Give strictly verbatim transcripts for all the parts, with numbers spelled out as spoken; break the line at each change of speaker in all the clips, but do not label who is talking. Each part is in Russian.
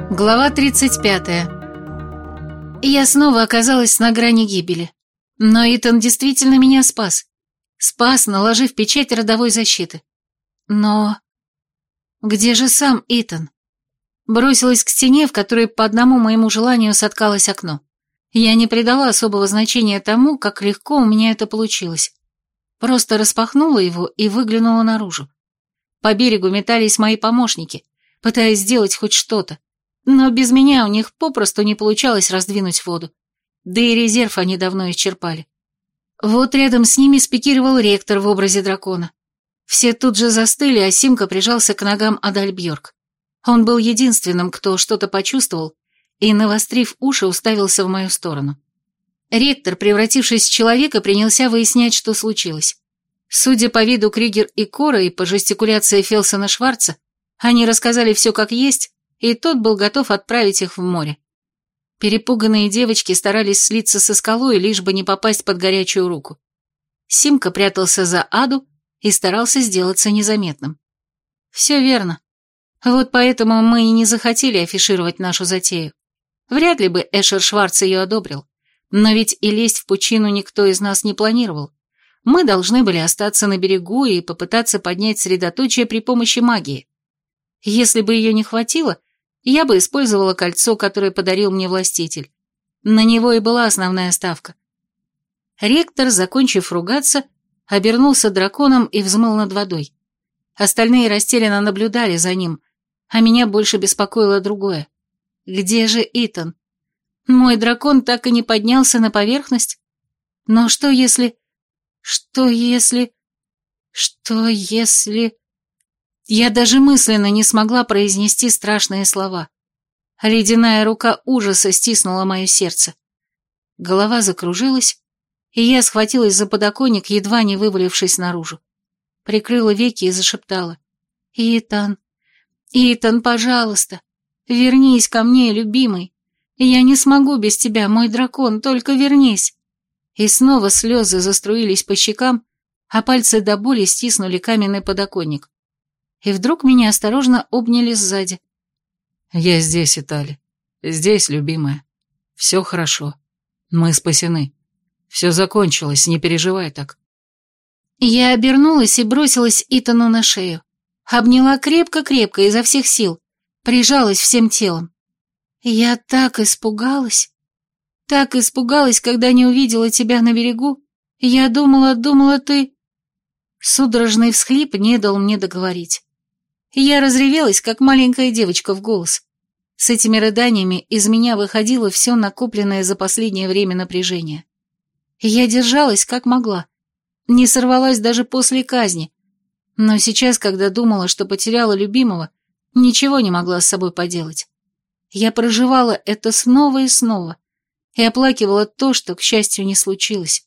Глава тридцать пятая. Я снова оказалась на грани гибели. Но Итан действительно меня спас. Спас, наложив печать родовой защиты. Но... где же сам Итан? Бросилась к стене, в которой по одному моему желанию соткалось окно. Я не придала особого значения тому, как легко у меня это получилось. Просто распахнула его и выглянула наружу. По берегу метались мои помощники, пытаясь сделать хоть что-то. Но без меня у них попросту не получалось раздвинуть воду. Да и резерв они давно исчерпали. Вот рядом с ними спикировал ректор в образе дракона. Все тут же застыли, а Симка прижался к ногам Адальбьорг. Он был единственным, кто что-то почувствовал, и, навострив уши, уставился в мою сторону. Ректор, превратившись в человека, принялся выяснять, что случилось. Судя по виду Кригер и Кора и по жестикуляции Фелсона Шварца, они рассказали все как есть, и тот был готов отправить их в море. Перепуганные девочки старались слиться со скалой, лишь бы не попасть под горячую руку. Симка прятался за Аду и старался сделаться незаметным. Все верно. Вот поэтому мы и не захотели афишировать нашу затею. Вряд ли бы Эшер Шварц ее одобрил, но ведь и лезть в пучину никто из нас не планировал. Мы должны были остаться на берегу и попытаться поднять средоточие при помощи магии. Если бы ее не хватило, я бы использовала кольцо, которое подарил мне властитель. На него и была основная ставка. Ректор, закончив ругаться, обернулся драконом и взмыл над водой. Остальные растерянно наблюдали за ним, а меня больше беспокоило другое. Где же Итан? Мой дракон так и не поднялся на поверхность? Но что если... Что если... Что если... Я даже мысленно не смогла произнести страшные слова. Ледяная рука ужаса стиснула мое сердце. Голова закружилась, и я схватилась за подоконник, едва не вывалившись наружу. Прикрыла веки и зашептала. «Итан, Итан, пожалуйста, вернись ко мне, любимый. Я не смогу без тебя, мой дракон, только вернись». И снова слезы заструились по щекам, а пальцы до боли стиснули каменный подоконник. И вдруг меня осторожно обняли сзади.
«Я здесь, Итали. Здесь, любимая. Все хорошо. Мы спасены. Все закончилось, не переживай так».
Я обернулась и бросилась Итану на шею. Обняла крепко-крепко, изо всех сил. Прижалась всем телом. Я так испугалась. Так испугалась, когда не увидела тебя на берегу. Я думала, думала, ты... Судорожный всхлип не дал мне договорить. Я разревелась, как маленькая девочка в голос. С этими рыданиями из меня выходило все накопленное за последнее время напряжение. Я держалась, как могла. Не сорвалась даже после казни. Но сейчас, когда думала, что потеряла любимого, ничего не могла с собой поделать. Я проживала это снова и снова и оплакивала то, что, к счастью, не случилось.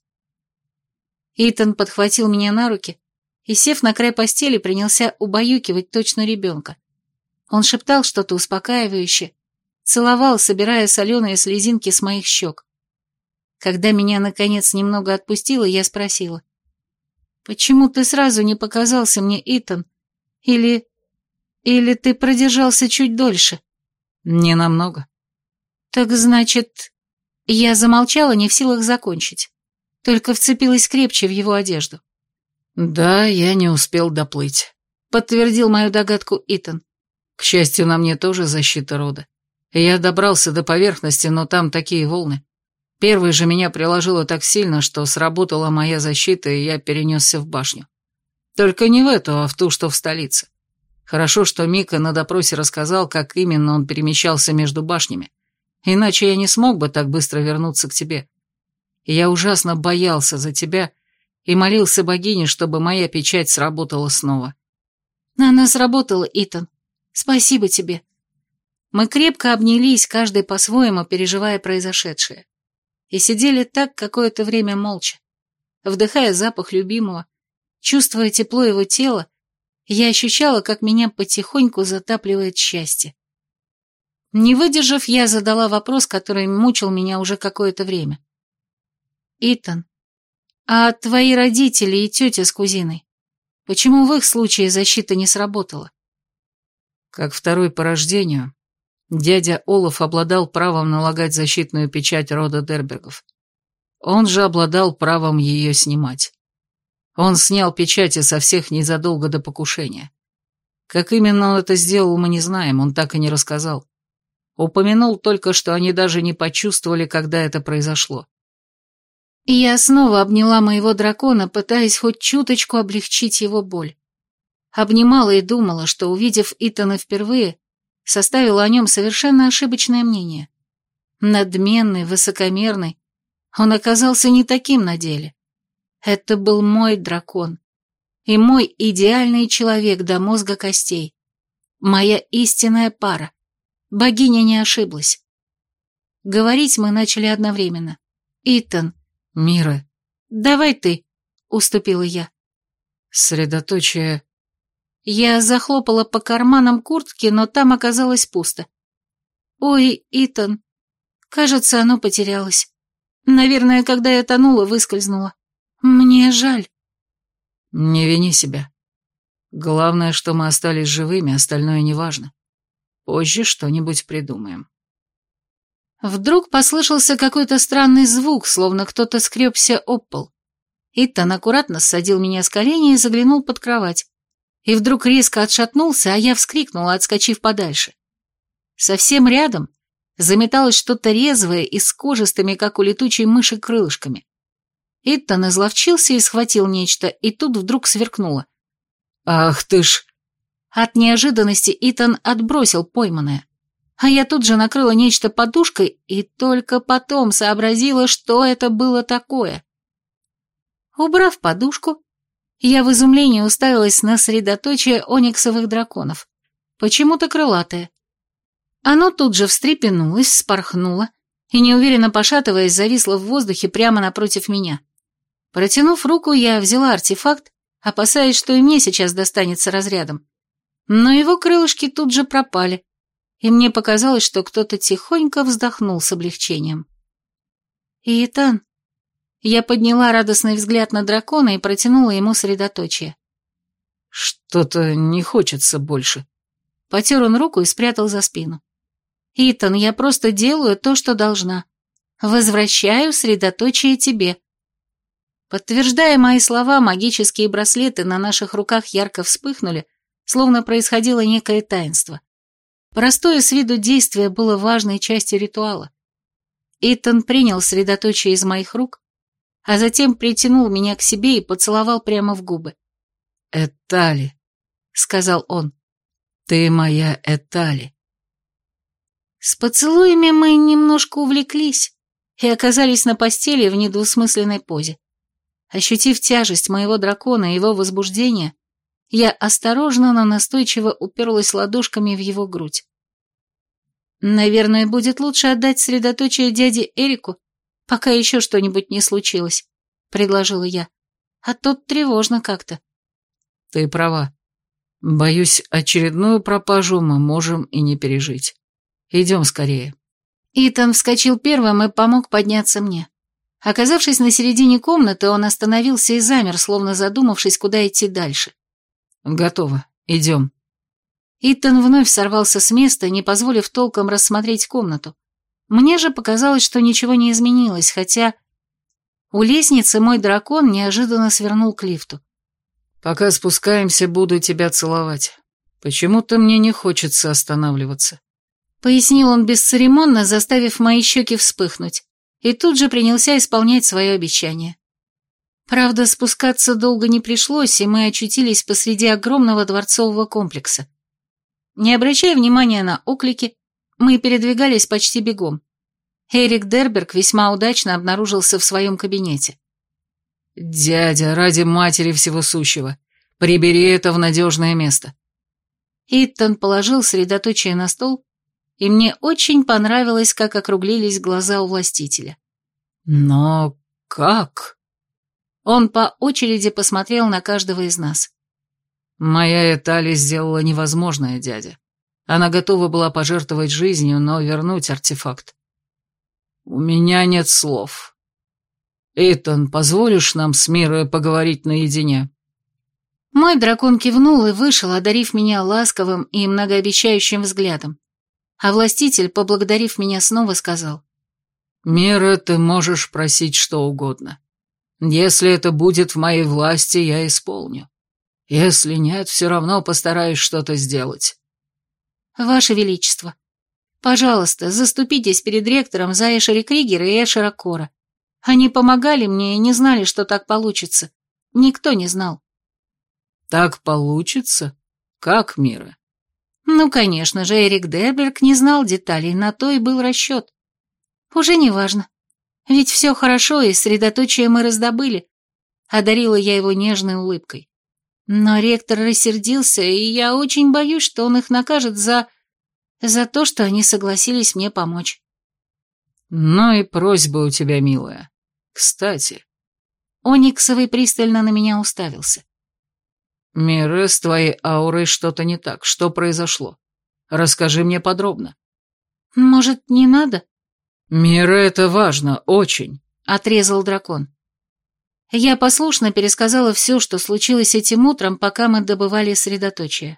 Итан подхватил меня на руки и, сев на край постели, принялся убаюкивать точно ребенка. Он шептал что-то успокаивающее, целовал, собирая соленые слезинки с моих щек. Когда меня, наконец, немного отпустило, я спросила. «Почему ты сразу не показался мне, Итан? Или... или ты продержался чуть дольше?»
«Не намного».
«Так значит...» Я замолчала, не в силах закончить, только вцепилась крепче в его одежду.
«Да, я не успел доплыть», — подтвердил мою догадку Итан. «К счастью, на мне тоже защита рода. Я добрался до поверхности, но там такие волны. Первой же меня приложило так сильно, что сработала моя защита, и я перенесся в башню. Только не в эту, а в ту, что в столице. Хорошо, что Мика на допросе рассказал, как именно он перемещался между башнями, иначе я не смог бы так быстро вернуться к тебе. Я ужасно боялся за тебя и молился богине, чтобы моя печать сработала снова».
«Она сработала, Итан. Спасибо тебе». Мы крепко обнялись, каждый по-своему переживая произошедшее. И сидели так какое-то время молча. Вдыхая запах любимого, чувствуя тепло его тела, я ощущала, как меня потихоньку затапливает счастье. Не выдержав, я задала вопрос, который мучил меня уже какое-то время. «Итан, а твои родители и тетя с кузиной, почему в их случае защита не сработала?»
«Как второй по рождению, Дядя Олаф обладал правом налагать защитную печать рода Дербергов. Он же обладал правом ее снимать. Он снял печати со всех незадолго до покушения. Как именно он это сделал, мы не знаем, он так и не рассказал. Упомянул только, что они даже не почувствовали, когда это произошло.
И я снова обняла моего дракона, пытаясь хоть чуточку облегчить его боль. Обнимала и думала, что, увидев Итана впервые, составила о нем совершенно ошибочное мнение. Надменный, высокомерный, он оказался не таким на деле. Это был мой дракон. И мой идеальный человек до мозга костей. Моя истинная пара. Богиня не ошиблась. Говорить мы начали одновременно. «Итан».
«Мира».
«Давай ты», — уступила я.
«Средоточие...»
Я захлопала по карманам куртки, но там оказалось пусто. «Ой, Итан, кажется, оно потерялось. Наверное, когда я тонула, выскользнуло. Мне жаль».
«Не вини себя. Главное, что мы остались живыми, остальное неважно. Позже что-нибудь придумаем».
Вдруг послышался какой-то странный звук, словно кто-то скребся об пол. Итан аккуратно ссадил меня с коленей и заглянул под кровать. И вдруг резко отшатнулся, а я вскрикнула, отскочив подальше. Совсем рядом заметалось что-то резвое и с кожистыми, как у летучей мыши, крылышками. Итан изловчился и схватил нечто, и тут вдруг сверкнуло.
«Ах ты ж!»
От неожиданности Итан отбросил пойманное, а я тут же накрыла нечто подушкой и только потом сообразила, что это было такое. Убрав подушку, я в изумлении уставилась на средоточие ониксовых драконов, почему-то крылатое. Оно тут же встрепенулось, вспорхнуло и, неуверенно пошатываясь, зависло в воздухе прямо напротив меня. Протянув руку, я взяла артефакт, опасаясь, что и мне сейчас достанется разрядом. Но его крылышки тут же пропали, и мне показалось, что кто-то тихонько вздохнул с облегчением. «Итан». Я подняла радостный взгляд на дракона и протянула ему средоточие.
«Что-то не хочется больше».
Потер он руку и спрятал за спину. «Итан, я просто делаю то, что должна. Возвращаю средоточие тебе». Подтверждая мои слова, магические браслеты на наших руках ярко вспыхнули, словно происходило некое таинство. Простое с виду действие было важной частью ритуала. Итан принял средоточие из моих рук, а затем притянул меня к себе и поцеловал прямо в губы.
«Этали», — сказал он, — «ты моя Этали».
С поцелуями мы немножко увлеклись и оказались на постели в недвусмысленной позе. Ощутив тяжесть моего дракона и его возбуждение, я осторожно, но настойчиво уперлась ладошками в его грудь. «Наверное, будет лучше отдать средоточие дяде Эрику, пока еще что-нибудь не случилось», — предложила я. «А тут тревожно как-то».
«Ты права. Боюсь, очередную пропажу мы можем и не пережить. Идем скорее».
Итан вскочил первым и помог подняться мне. Оказавшись на середине комнаты, он остановился и замер, словно задумавшись, куда идти дальше.
«Готово. Идем».
Итан вновь сорвался с места, не позволив толком рассмотреть комнату. Мне же показалось, что ничего не изменилось, хотя у лестницы мой дракон неожиданно свернул к лифту.
«Пока спускаемся, буду тебя целовать. Почему-то мне не хочется останавливаться», —
пояснил он бесцеремонно, заставив мои щеки вспыхнуть, и тут же принялся исполнять свое обещание. Правда, спускаться долго не пришлось, и мы очутились посреди огромного дворцового комплекса. Не обращая внимания на оклики, мы передвигались почти бегом. Эрик Дерберг весьма удачно обнаружился в своем кабинете.
«Дядя, ради матери всего сущего, прибери это в надежное место».
Итан положил средоточие на стол, и мне очень понравилось, как округлились глаза у властителя.
«Но как?»
Он по очереди посмотрел на каждого из нас.
«Моя Этали сделала невозможное, дядя. Она готова была пожертвовать жизнью, но вернуть артефакт. У меня нет слов. Итан, позволишь нам с Мирой поговорить наедине?»
Мой дракон кивнул и вышел, одарив меня ласковым и многообещающим взглядом. А властитель, поблагодарив меня, снова сказал:
«Мира, ты можешь просить что угодно. Если это будет в моей власти, я исполню. Если нет, все равно постараюсь что-то сделать».
«Ваше Величество, пожалуйста, заступитесь перед ректором за Эшери Кригера и Эшера Кора. Они помогали мне и не знали, что так получится. Никто не знал».
«Так получится? Как, Мира?»
Ну, конечно же, Эрик Дерберг не знал деталей, на то и был расчет. Уже не важно. Ведь все хорошо, и средоточие мы раздобыли. Одарила я его нежной улыбкой. Но ректор рассердился, и я очень боюсь, что он их накажет за... за то, что они согласились мне помочь.
«Ну и просьба у тебя, милая. Кстати...»
Ониксовый пристально на меня уставился.
«Мира, с твоей аурой что-то не так. Что произошло? Расскажи мне подробно».
«Может, не надо?»
«Мира, это важно, очень», —
отрезал дракон. Я послушно пересказала все, что случилось этим утром, пока мы добывали средоточие.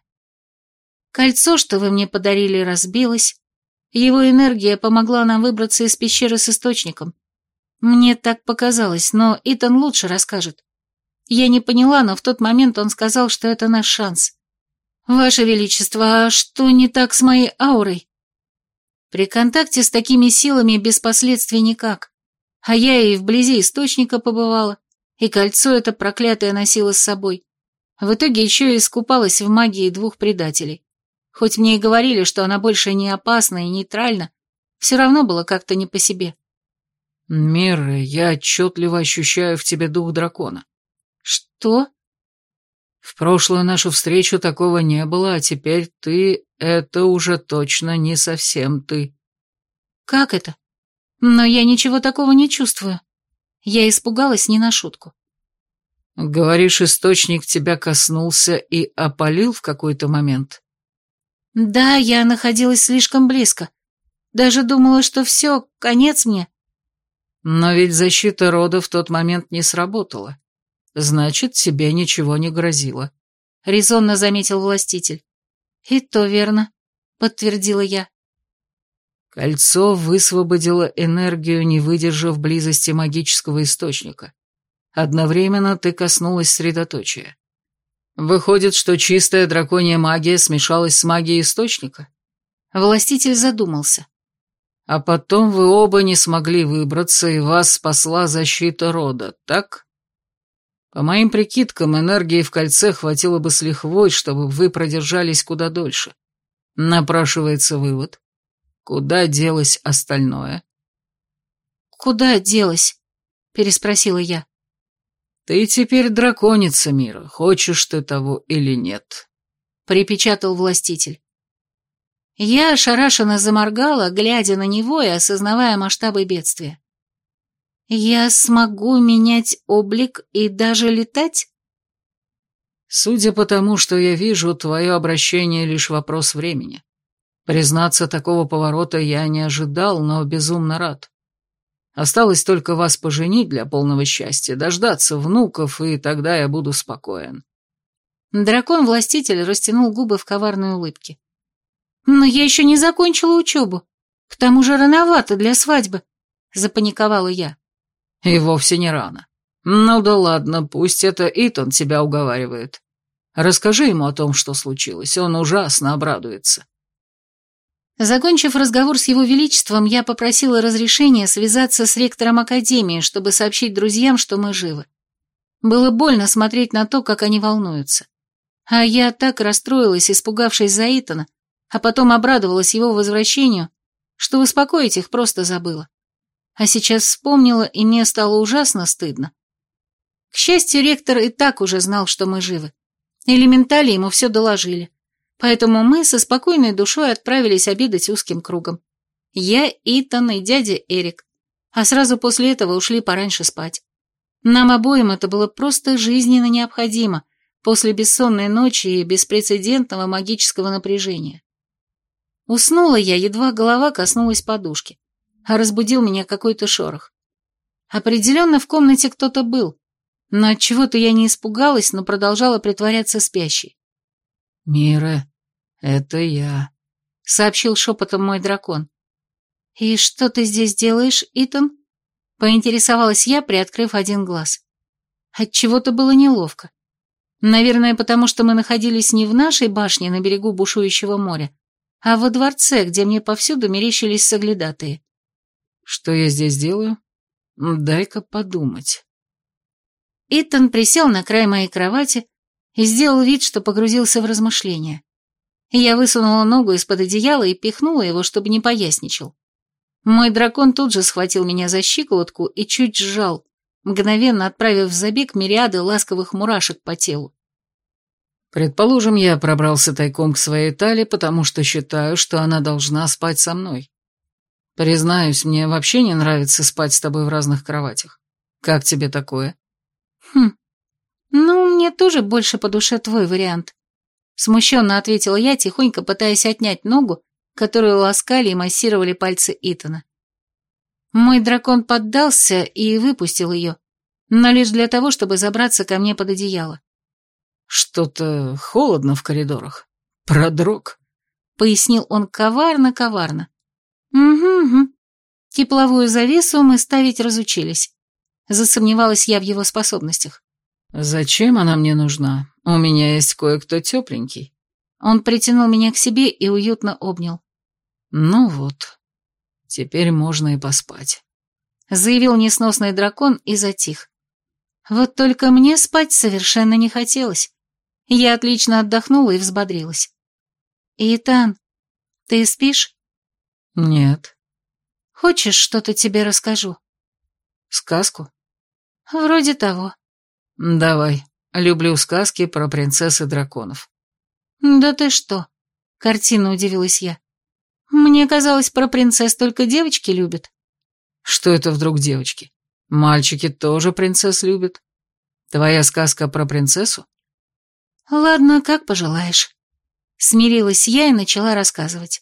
Кольцо, что вы мне подарили, разбилось. Его энергия помогла нам выбраться из пещеры с источником. Мне так показалось, но Итан лучше расскажет. Я не поняла, но в тот момент он сказал, что это наш шанс. «Ваше Величество, а что не так с моей аурой?» При контакте с такими силами без последствий никак. А я и вблизи источника побывала, и кольцо это проклятое носила с собой. В итоге еще и искупалась в магии двух предателей. Хоть мне и говорили, что она больше не опасна и нейтральна, все равно было как-то не по себе.
«Мира, я отчетливо ощущаю в тебе дух дракона».
«Что?»
«В прошлую нашу встречу такого не было, а теперь ты — это уже точно не совсем ты».
«Как это? Но я ничего такого не чувствую». Я испугалась не на шутку.
«Говоришь, источник тебя коснулся и опалил в какой-то момент?»
«Да, я находилась слишком близко. Даже думала, что все, конец мне».
«Но ведь защита рода в тот момент не сработала. Значит, тебе ничего не грозило», —
резонно заметил властитель. «И то верно», — подтвердила я.
Кольцо высвободило энергию, не выдержав близости магического источника. Одновременно ты коснулась средоточия. Выходит, что чистая драконья магия смешалась с магией источника?
Властитель задумался.
А потом вы оба не смогли выбраться, и вас спасла защита рода, так? По моим прикидкам, энергии в кольце хватило бы с лихвой, чтобы вы продержались куда дольше. Напрашивается вывод. Куда делось остальное?
«Куда делось?» — переспросила я.
«Ты теперь драконица мира, хочешь ты того или нет», — припечатал властитель.
Я ошарашенно заморгала, глядя на него и осознавая масштабы бедствия. «Я смогу менять облик и даже летать?»
«Судя по тому, что я вижу, твое обращение лишь вопрос времени. Признаться, такого поворота я не ожидал, но безумно рад. Осталось только вас поженить для полного счастья, дождаться внуков, и тогда я буду спокоен».
Дракон-властитель растянул губы в коварной улыбке. «Но я еще не закончила учебу. К тому же рановато для свадьбы», — запаниковала я.
«И вовсе не рано. Ну да ладно, пусть это Итан тебя уговаривает. Расскажи ему о том, что случилось, он ужасно обрадуется».
Закончив разговор с его величеством, я попросила разрешения связаться с ректором академии, чтобы сообщить друзьям, что мы живы. Было больно смотреть на то, как они волнуются. А я так расстроилась, испугавшись за Итана, а потом обрадовалась его возвращению, что успокоить их просто забыла. А сейчас вспомнила, и мне стало ужасно стыдно. К счастью, ректор и так уже знал, что мы живы. Элементали ему все доложили. Поэтому мы со спокойной душой отправились обедать узким кругом. Я, Итан и дядя Эрик. А сразу после этого ушли пораньше спать. Нам обоим это было просто жизненно необходимо после бессонной ночи и беспрецедентного магического напряжения. Уснула я, едва голова коснулась подушки, а разбудил меня какой-то шорох. Определенно в комнате кто-то был, но отчего-то я не испугалась, но продолжала притворяться спящей.
«Мира, это я»,
сообщил шепотом мой дракон. «И что ты здесь делаешь, Итан?» — поинтересовалась я, приоткрыв один глаз. Отчего-то было неловко. Наверное, потому что мы находились не в нашей башне на берегу бушующего моря, а во дворце, где мне повсюду мерещились соглядатые.
«Что я здесь делаю? Дай-ка подумать».
Итан присел на край моей кровати и сделал вид, что погрузился в размышления. Я высунула ногу из-под одеяла и пихнула его, чтобы не поясничал. Мой дракон тут же схватил меня за щиколотку и чуть сжал, мгновенно отправив в забег мириады ласковых мурашек по телу.
«Предположим, я пробрался тайком к своей Тале, потому что считаю, что она должна спать со мной. Признаюсь, мне вообще не нравится спать с тобой в разных кроватях. Как тебе такое?»
«Хм, ну, мне тоже больше по душе твой вариант», — смущенно ответила я, тихонько пытаясь отнять ногу, которую ласкали и массировали пальцы Итана. Мой дракон поддался и выпустил ее, но лишь для того, чтобы забраться ко мне под одеяло.
«Что-то холодно в коридорах. Продрог»,
— пояснил он коварно-коварно. «Угу-угу. Тепловую завесу мы ставить разучились». Засомневалась я в его способностях.
«Зачем она мне нужна? У меня есть кое-кто тепленький».
Он притянул меня к себе и уютно обнял.
«Ну вот, теперь можно и поспать»,
— заявил несносный дракон и затих. Вот только мне спать совершенно не хотелось. Я отлично отдохнула и взбодрилась. «Итан, ты спишь?»
«Нет».
«Хочешь, что-то тебе расскажу?»
«Сказку?»
«Вроде того».
«Давай. Люблю сказки про принцесс и драконов».
«Да ты что?» — картинно удивилась я. «Мне казалось, про принцесс только девочки любят».
«Что это вдруг девочки? Мальчики тоже принцесс любят. Твоя сказка про принцессу?»
«Ладно, как пожелаешь». Смирилась я и начала рассказывать.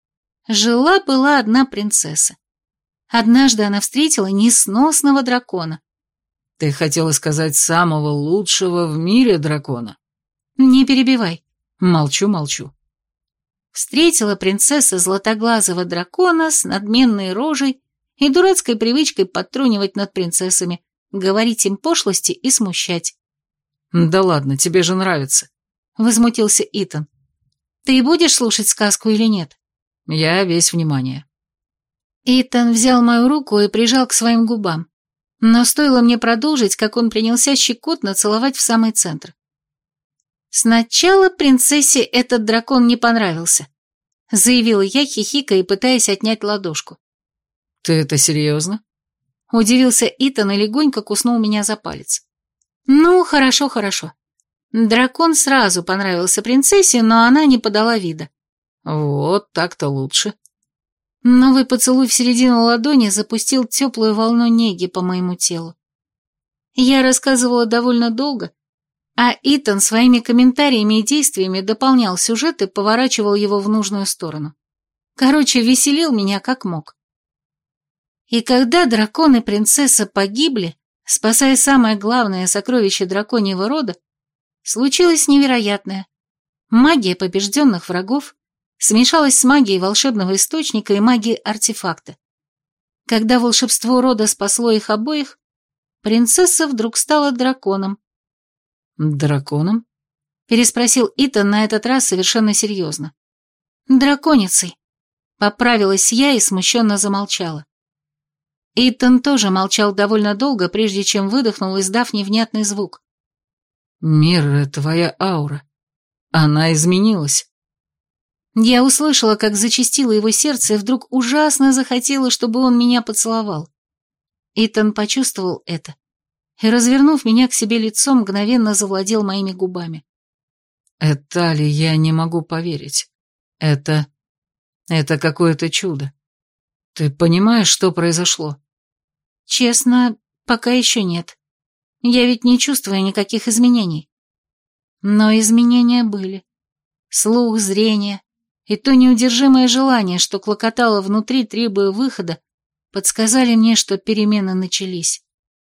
Жила-была одна принцесса. Однажды она встретила несносного дракона.
«Ты хотела сказать самого лучшего в мире дракона?»
«Не перебивай».
«Молчу, молчу».
Встретила принцесса златоглазого дракона с надменной рожей и дурацкой привычкой подтрунивать над принцессами, говорить им пошлости и смущать.
«Да ладно, тебе же нравится»,
— возмутился Итан. «Ты будешь слушать сказку или нет?»
«Я весь внимание».
Итан взял мою руку и прижал к своим губам, но стоило мне продолжить, как он принялся щекотно целовать в самый центр. «Сначала принцессе этот дракон не понравился», — заявила я, хихикая и пытаясь отнять ладошку.
«Ты это серьезно?»
— удивился Итан и легонько куснул меня за палец. «Ну, хорошо, хорошо. Дракон сразу понравился принцессе, но она не подала вида».
«Вот так-то лучше».
Новый поцелуй в середину ладони запустил теплую волну неги по моему телу. Я рассказывала довольно долго, а Итан своими комментариями и действиями дополнял сюжет и поворачивал его в нужную сторону. Короче, веселил меня как мог. И когда дракон и принцесса погибли, спасая самое главное сокровище драконьего рода, случилось невероятное. Магия побежденных врагов смешалась с магией волшебного источника и магией артефакта. Когда волшебство рода спасло их обоих, принцесса вдруг стала драконом.
«Драконом?»
— переспросил Итан на этот раз совершенно серьезно. «Драконицей», — поправилась я и смущенно замолчала. Итан тоже молчал довольно долго, прежде чем выдохнул, издав невнятный звук.
«Мира, твоя аура. Она изменилась».
Я услышала, как зачастило его сердце, и вдруг ужасно захотела, чтобы он меня поцеловал. Итан почувствовал это и, развернув меня к себе лицом, мгновенно завладел моими губами.
«Это ли я не могу поверить? Это... это какое-то чудо. Ты понимаешь, что произошло?»
«Честно, пока еще нет. Я ведь не чувствую никаких изменений». Но изменения были. Слух, зрение и то неудержимое желание, что клокотало внутри, требуя выхода, подсказали мне, что перемены начались.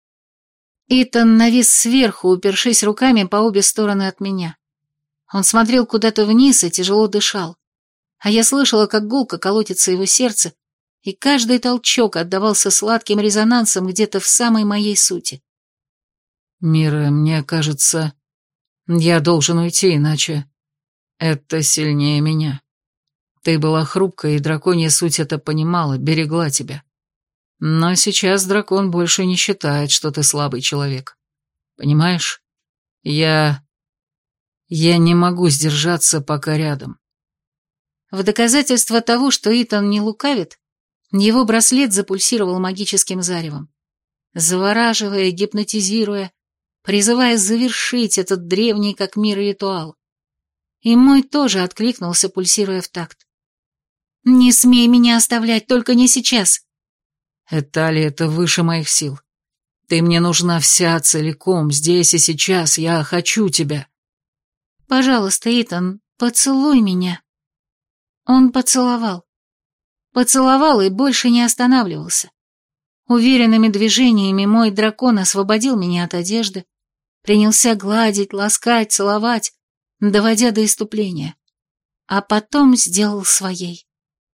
Итан навис сверху, упершись руками по обе стороны от меня. Он смотрел куда-то вниз и тяжело дышал. а я слышала, как гулко колотится его сердце, и каждый толчок отдавался сладким резонансом где-то в самой моей сути.
«Мира, мне кажется, я должен уйти, иначе это сильнее меня. Ты была хрупкая, и драконья суть это понимала, берегла тебя. Но сейчас дракон больше не считает, что ты слабый человек. Понимаешь? Я... я не могу сдержаться, пока рядом».
В доказательство того, что Итан не лукавит, его браслет запульсировал магическим заревом, завораживая, гипнотизируя, призывая завершить этот древний как мир ритуал. И мой тоже откликнулся, пульсируя в такт. «Не смей меня оставлять, только не сейчас!»
«Этали, это выше моих сил. Ты мне нужна вся целиком, здесь и сейчас, я хочу тебя».
«Пожалуйста, Итан, поцелуй меня». Он поцеловал. Поцеловал и больше не останавливался. Уверенными движениями мой дракон освободил меня от одежды, принялся гладить, ласкать, целовать, доводя до исступления, а потом сделал своей.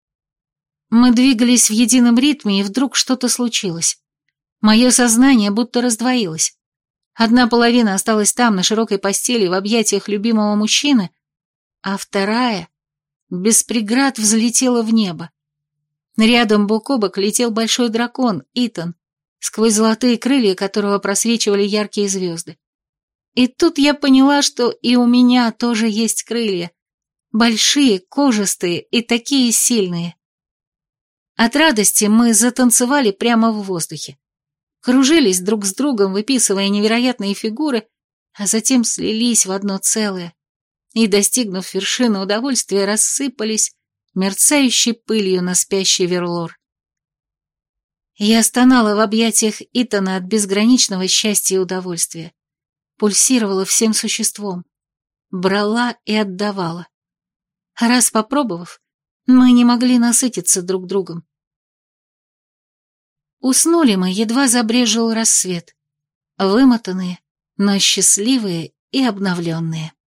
Мы двигались в едином ритме, и вдруг что-то случилось. Мое сознание будто раздвоилось. Одна половина осталась там, на широкой постели, в объятиях любимого мужчины, а вторая без преград взлетела в небо. Рядом бок о бок летел большой дракон, Итан, сквозь золотые крылья которого просвечивали яркие звезды. И тут я поняла, что и у меня тоже есть крылья. Большие, кожистые и такие сильные. От радости мы затанцевали прямо в воздухе. Кружились друг с другом, выписывая невероятные фигуры, а затем слились в одно целое. И, достигнув вершины удовольствия, рассыпались мерцающей пылью на спящий Верлор. Я стонала в объятиях Итана от безграничного счастья и удовольствия. Пульсировала всем существом, брала и отдавала. А раз попробовав, мы не могли насытиться друг другом. Уснули мы, едва забрезжил рассвет, вымотанные, но счастливые и обновленные.